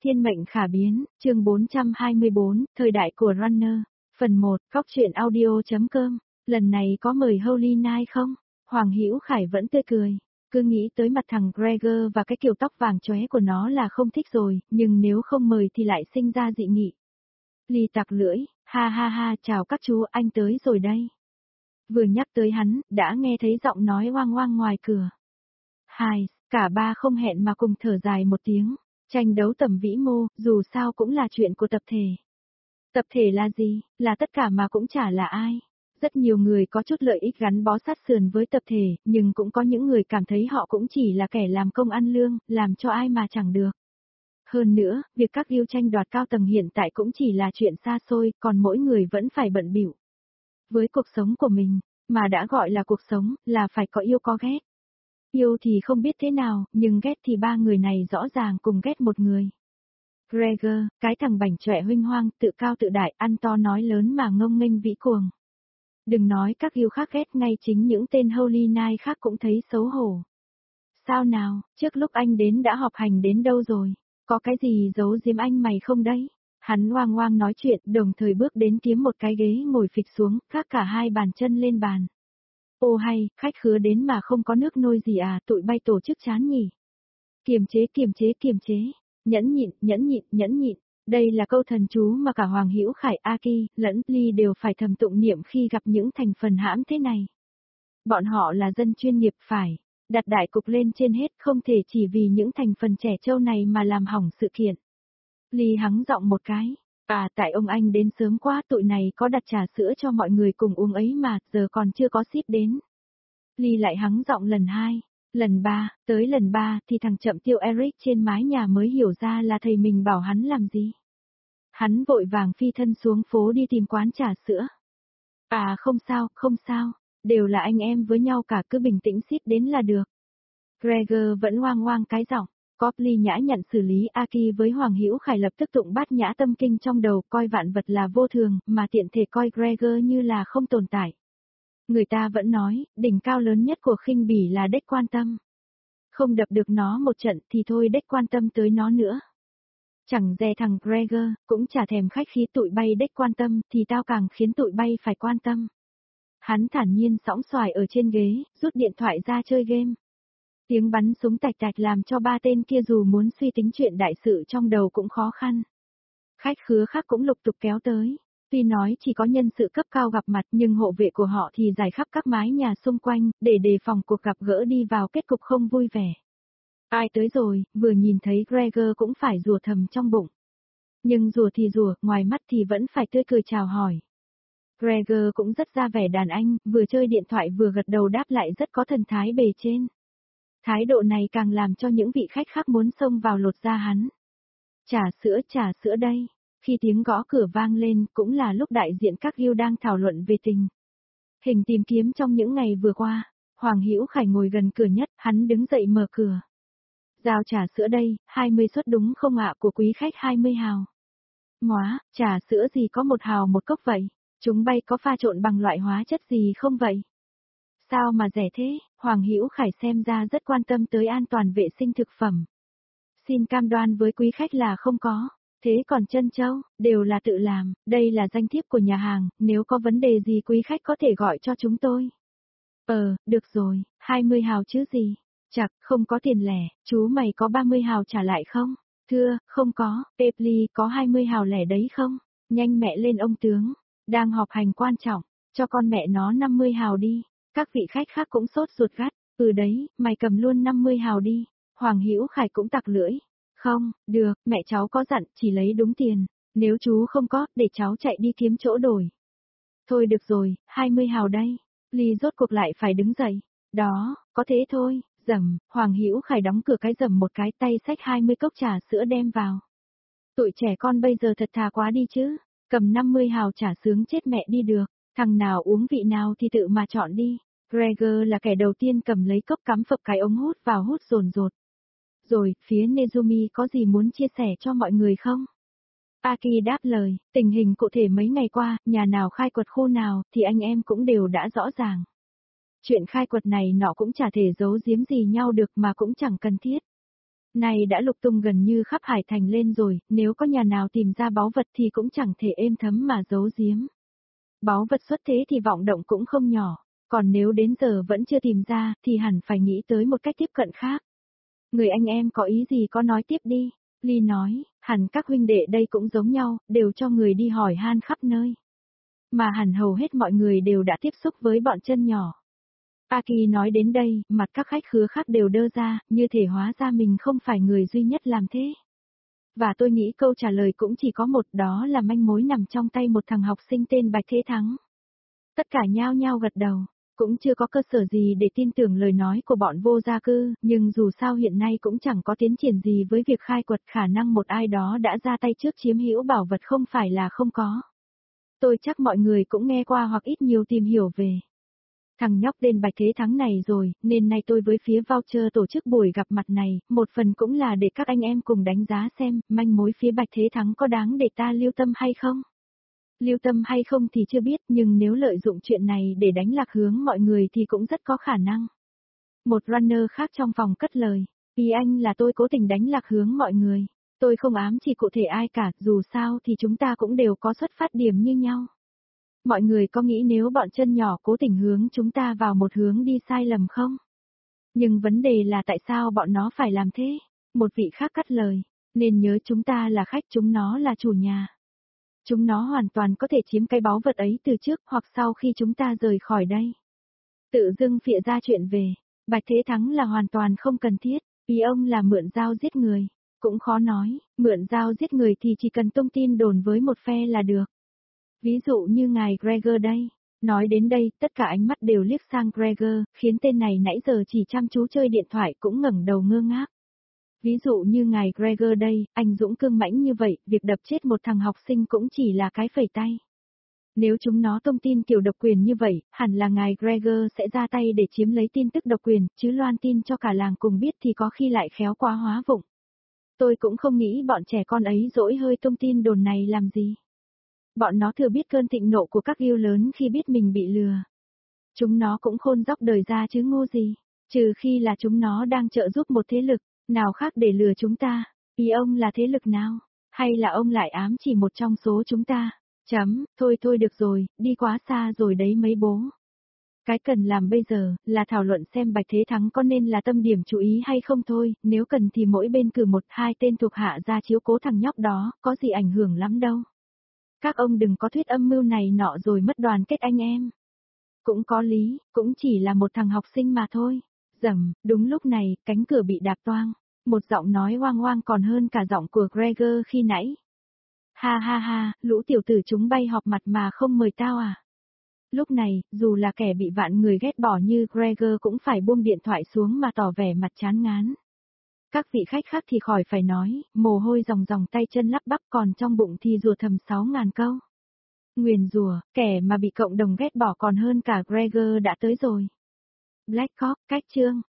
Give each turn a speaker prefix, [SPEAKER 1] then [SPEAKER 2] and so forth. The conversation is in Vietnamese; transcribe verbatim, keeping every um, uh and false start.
[SPEAKER 1] Thiên mệnh khả biến, chương bốn trăm hai mươi bốn, thời đại của Runner, phần một, góc truyện audio.com, lần này có mời Holy Night không? Hoàng Hữu Khải vẫn tươi cười, cứ nghĩ tới mặt thằng Gregor và cái kiểu tóc vàng chóe của nó là không thích rồi, nhưng nếu không mời thì lại sinh ra dị nghị. Ly tặc lưỡi, ha ha ha, chào các chú, anh tới rồi đây. Vừa nhắc tới hắn, đã nghe thấy giọng nói oang oang ngoài cửa. Hai, cả ba không hẹn mà cùng thở dài một tiếng. Tranh đấu tầm vĩ mô, dù sao cũng là chuyện của tập thể. Tập thể là gì? Là tất cả mà cũng chả là ai. Rất nhiều người có chút lợi ích gắn bó sát sườn với tập thể, nhưng cũng có những người cảm thấy họ cũng chỉ là kẻ làm công ăn lương, làm cho ai mà chẳng được. Hơn nữa, việc các yêu tranh đoạt cao tầng hiện tại cũng chỉ là chuyện xa xôi, còn mỗi người vẫn phải bận bịu với cuộc sống của mình, mà đã gọi là cuộc sống, là phải có yêu có ghét. Yêu thì không biết thế nào, nhưng ghét thì ba người này rõ ràng cùng ghét một người. Gregor, cái thằng bảnh chọe huynh hoang, tự cao tự đại, ăn to nói lớn mà ngông nghênh vĩ cuồng. Đừng nói các yêu khác ghét, ngay chính những tên Holy Night khác cũng thấy xấu hổ. Sao nào, trước lúc anh đến đã họp hành đến đâu rồi? Có cái gì giấu giếm anh mày không đấy? Hắn oang oang nói chuyện, đồng thời bước đến kiếm một cái ghế ngồi phịch xuống, gác cả hai bàn chân lên bàn. Ô hay, khách khứa đến mà không có nước nôi gì à, tụi bay tổ chức chán nhỉ. Kiềm chế kiềm chế kiềm chế, nhẫn nhịn, nhẫn nhịn, nhẫn nhịn. Đây là câu thần chú mà cả Hoàng Hữu Khải, Aki, lẫn Ly đều phải thầm tụng niệm khi gặp những thành phần hãm thế này. Bọn họ là dân chuyên nghiệp, phải đặt đại cục lên trên hết, không thể chỉ vì những thành phần trẻ trâu này mà làm hỏng sự kiện. Ly hắng giọng một cái. À, tại ông anh đến sớm quá, tụi này có đặt trà sữa cho mọi người cùng uống ấy mà, giờ còn chưa có ship đến. Ly lại hắng giọng lần hai, lần ba, tới lần ba thì thằng chậm tiêu Eric trên mái nhà mới hiểu ra là thầy mình bảo hắn làm gì. Hắn vội vàng phi thân xuống phố đi tìm quán trà sữa. À không sao, không sao, đều là anh em với nhau cả, cứ bình tĩnh ship đến là được. Gregor vẫn oang oang cái giọng. Copley nhã nhận xử lý Aki với Hoàng Hữu Khải lập tức tụng bát nhã tâm kinh trong đầu, coi vạn vật là vô thường, mà tiện thể coi Gregor như là không tồn tại. Người ta vẫn nói, đỉnh cao lớn nhất của khinh bỉ là đếch quan tâm. Không đập được nó một trận thì thôi đếch quan tâm tới nó nữa. Chẳng dè thằng Gregor, cũng chả thèm khách khí tụi bay đếch quan tâm, thì tao càng khiến tụi bay phải quan tâm. Hắn thản nhiên sõng xoài ở trên ghế, rút điện thoại ra chơi game. Tiếng bắn súng tạch tạch làm cho ba tên kia dù muốn suy tính chuyện đại sự trong đầu cũng khó khăn. Khách khứa khác cũng lục tục kéo tới. Tuy nói chỉ có nhân sự cấp cao gặp mặt nhưng hộ vệ của họ thì rải khắp các mái nhà xung quanh, để đề phòng cuộc gặp gỡ đi vào kết cục không vui vẻ. Ai tới rồi, vừa nhìn thấy Gregor cũng phải rủa thầm trong bụng. Nhưng rủa thì rủa, ngoài mắt thì vẫn phải tươi cười chào hỏi. Gregor cũng rất ra vẻ đàn anh, vừa chơi điện thoại vừa gật đầu đáp lại rất có thần thái bề trên. Thái độ này càng làm cho những vị khách khác muốn xông vào lột da hắn. Trà sữa, trà sữa đây. Khi tiếng gõ cửa vang lên, cũng là lúc đại diện các guild đang thảo luận về tình hình tìm kiếm trong những ngày vừa qua. Hoàng Hữu Khải ngồi gần cửa nhất, hắn đứng dậy mở cửa. Giao trà sữa đây, hai mươi suất đúng không ạ, của quý khách hai mươi hào. Móa, trà sữa gì có một hào một cốc vậy? Chúng bay có pha trộn bằng loại hóa chất gì không vậy? Sao mà rẻ thế? Hoàng Hữu Khải xem ra rất quan tâm tới an toàn vệ sinh thực phẩm. Xin cam đoan với quý khách là không có. Thế còn trân châu, đều là tự làm, đây là danh thiếp của nhà hàng, nếu có vấn đề gì quý khách có thể gọi cho chúng tôi. Ờ, được rồi, hai mươi hào chứ gì? Chặt, không có tiền lẻ, chú mày có ba mươi hào trả lại không? Thưa, không có, Pepli có hai mươi hào lẻ đấy không? Nhanh mẹ lên ông tướng, đang họp hành quan trọng, cho con mẹ nó năm mươi hào đi. Các vị khách khác cũng sốt ruột gắt, ừ đấy, mày cầm luôn năm mươi hào đi. Hoàng Hữu Khải cũng tặc lưỡi. Không, được, mẹ cháu có dặn, chỉ lấy đúng tiền. Nếu chú không có, để cháu chạy đi kiếm chỗ đổi. Thôi được rồi, hai mươi hào đây. Ly rốt cuộc lại phải đứng dậy. Đó, có thế thôi, dầm, Hoàng Hữu Khải đóng cửa cái dầm một cái, tay xách hai mươi cốc trà sữa đem vào. Tụi trẻ con bây giờ thật thà quá đi chứ, cầm năm mươi hào trà sướng chết mẹ đi được. Thằng nào uống vị nào thì tự mà chọn đi. Gregor là kẻ đầu tiên cầm lấy cốc cắm phập cái ống hút vào hút dồn dột. Rồi, phía Nezumi có gì muốn chia sẻ cho mọi người không? Aki đáp lời, tình hình cụ thể mấy ngày qua, nhà nào khai quật khu nào, thì anh em cũng đều đã rõ ràng. Chuyện khai quật này nọ cũng chả thể giấu giếm gì nhau được mà cũng chẳng cần thiết. Này đã lục tung gần như khắp hải thành lên rồi, nếu có nhà nào tìm ra báu vật thì cũng chẳng thể êm thấm mà giấu giếm. Báu vật xuất thế thì vọng động cũng không nhỏ, còn nếu đến giờ vẫn chưa tìm ra thì hẳn phải nghĩ tới một cách tiếp cận khác. Người anh em có ý gì có nói tiếp đi, Ly nói, hẳn các huynh đệ đây cũng giống nhau, đều cho người đi hỏi han khắp nơi. Mà hẳn hầu hết mọi người đều đã tiếp xúc với bọn chân nhỏ. Aki nói đến đây, mặt các khách khứa khác đều đơ ra, như thể hóa ra mình không phải người duy nhất làm thế. Và tôi nghĩ câu trả lời cũng chỉ có một, đó là manh mối nằm trong tay một thằng học sinh tên Bạch Thế Thắng. Tất cả nhao nhao gật đầu, cũng chưa có cơ sở gì để tin tưởng lời nói của bọn vô gia cư, nhưng dù sao hiện nay cũng chẳng có tiến triển gì với việc khai quật, khả năng một ai đó đã ra tay trước chiếm hữu bảo vật không phải là không có. Tôi chắc mọi người cũng nghe qua hoặc ít nhiều tìm hiểu về thằng nhóc tên Bạch Thế Thắng này rồi, nên nay tôi với phía voucher tổ chức buổi gặp mặt này, một phần cũng là để các anh em cùng đánh giá xem, manh mối phía Bạch Thế Thắng có đáng để ta lưu tâm hay không. Lưu tâm hay không thì chưa biết, nhưng nếu lợi dụng chuyện này để đánh lạc hướng mọi người thì cũng rất có khả năng. Một runner khác trong phòng cất lời, ý anh là tôi cố tình đánh lạc hướng mọi người. Tôi không ám chỉ cụ thể ai cả, dù sao thì chúng ta cũng đều có xuất phát điểm như nhau. Mọi người có nghĩ nếu bọn chân nhỏ cố tình hướng chúng ta vào một hướng đi sai lầm không? Nhưng vấn đề là tại sao bọn nó phải làm thế? Một vị khác cắt lời, nên nhớ chúng ta là khách, chúng nó là chủ nhà. Chúng nó hoàn toàn có thể chiếm cái báu vật ấy từ trước hoặc sau khi chúng ta rời khỏi đây. Tự dưng phịa ra chuyện về, Bạch Thế Thắng là hoàn toàn không cần thiết, ý ông là mượn dao giết người. Cũng khó nói, mượn dao giết người thì chỉ cần tung tin đồn với một phe là được. Ví dụ như ngài Gregor đây. Nói đến đây, tất cả ánh mắt đều liếc sang Gregor, khiến tên này nãy giờ chỉ chăm chú chơi điện thoại cũng ngẩng đầu ngơ ngác. Ví dụ như ngài Gregor đây, anh dũng cương mãnh như vậy, việc đập chết một thằng học sinh cũng chỉ là cái phẩy tay. Nếu chúng nó tung tin kiểu độc quyền như vậy, hẳn là ngài Gregor sẽ ra tay để chiếm lấy tin tức độc quyền, chứ loan tin cho cả làng cùng biết thì có khi lại khéo quá hóa vụng. Tôi cũng không nghĩ bọn trẻ con ấy dỗi hơi tung tin đồn này làm gì. Bọn nó thừa biết cơn thịnh nộ của các yêu lớn khi biết mình bị lừa. Chúng nó cũng khôn dóc đời ra chứ ngu gì, trừ khi là chúng nó đang trợ giúp một thế lực nào khác để lừa chúng ta. Ý ông là thế lực nào? Hay là ông lại ám chỉ một trong số chúng ta? Chấm, thôi thôi được rồi, đi quá xa rồi đấy mấy bố. Cái cần làm bây giờ, là thảo luận xem Bạch Thế Thắng có nên là tâm điểm chú ý hay không thôi, nếu cần thì mỗi bên cử một hai tên thuộc hạ ra chiếu cố thằng nhóc đó, có gì ảnh hưởng lắm đâu. Các ông đừng có thuyết âm mưu này nọ rồi mất đoàn kết anh em. Cũng có lý, cũng chỉ là một thằng học sinh mà thôi. Dầm, đúng lúc này, cánh cửa bị đạp toang. Một giọng nói hoang hoang còn hơn cả giọng của Gregor khi nãy. Ha ha ha, lũ tiểu tử chúng bay họp mặt mà không mời tao à? Lúc này, dù là kẻ bị vạn người ghét bỏ như Gregor cũng phải buông điện thoại xuống mà tỏ vẻ mặt chán ngán. Các vị khách khác thì khỏi phải nói, mồ hôi ròng ròng tay chân lắp bắp, còn trong bụng thì rùa thầm sáu ngàn câu. Nguyền rủa, kẻ mà bị cộng đồng ghét bỏ còn hơn cả Gregor đã tới rồi. Black Hawk, cách chương.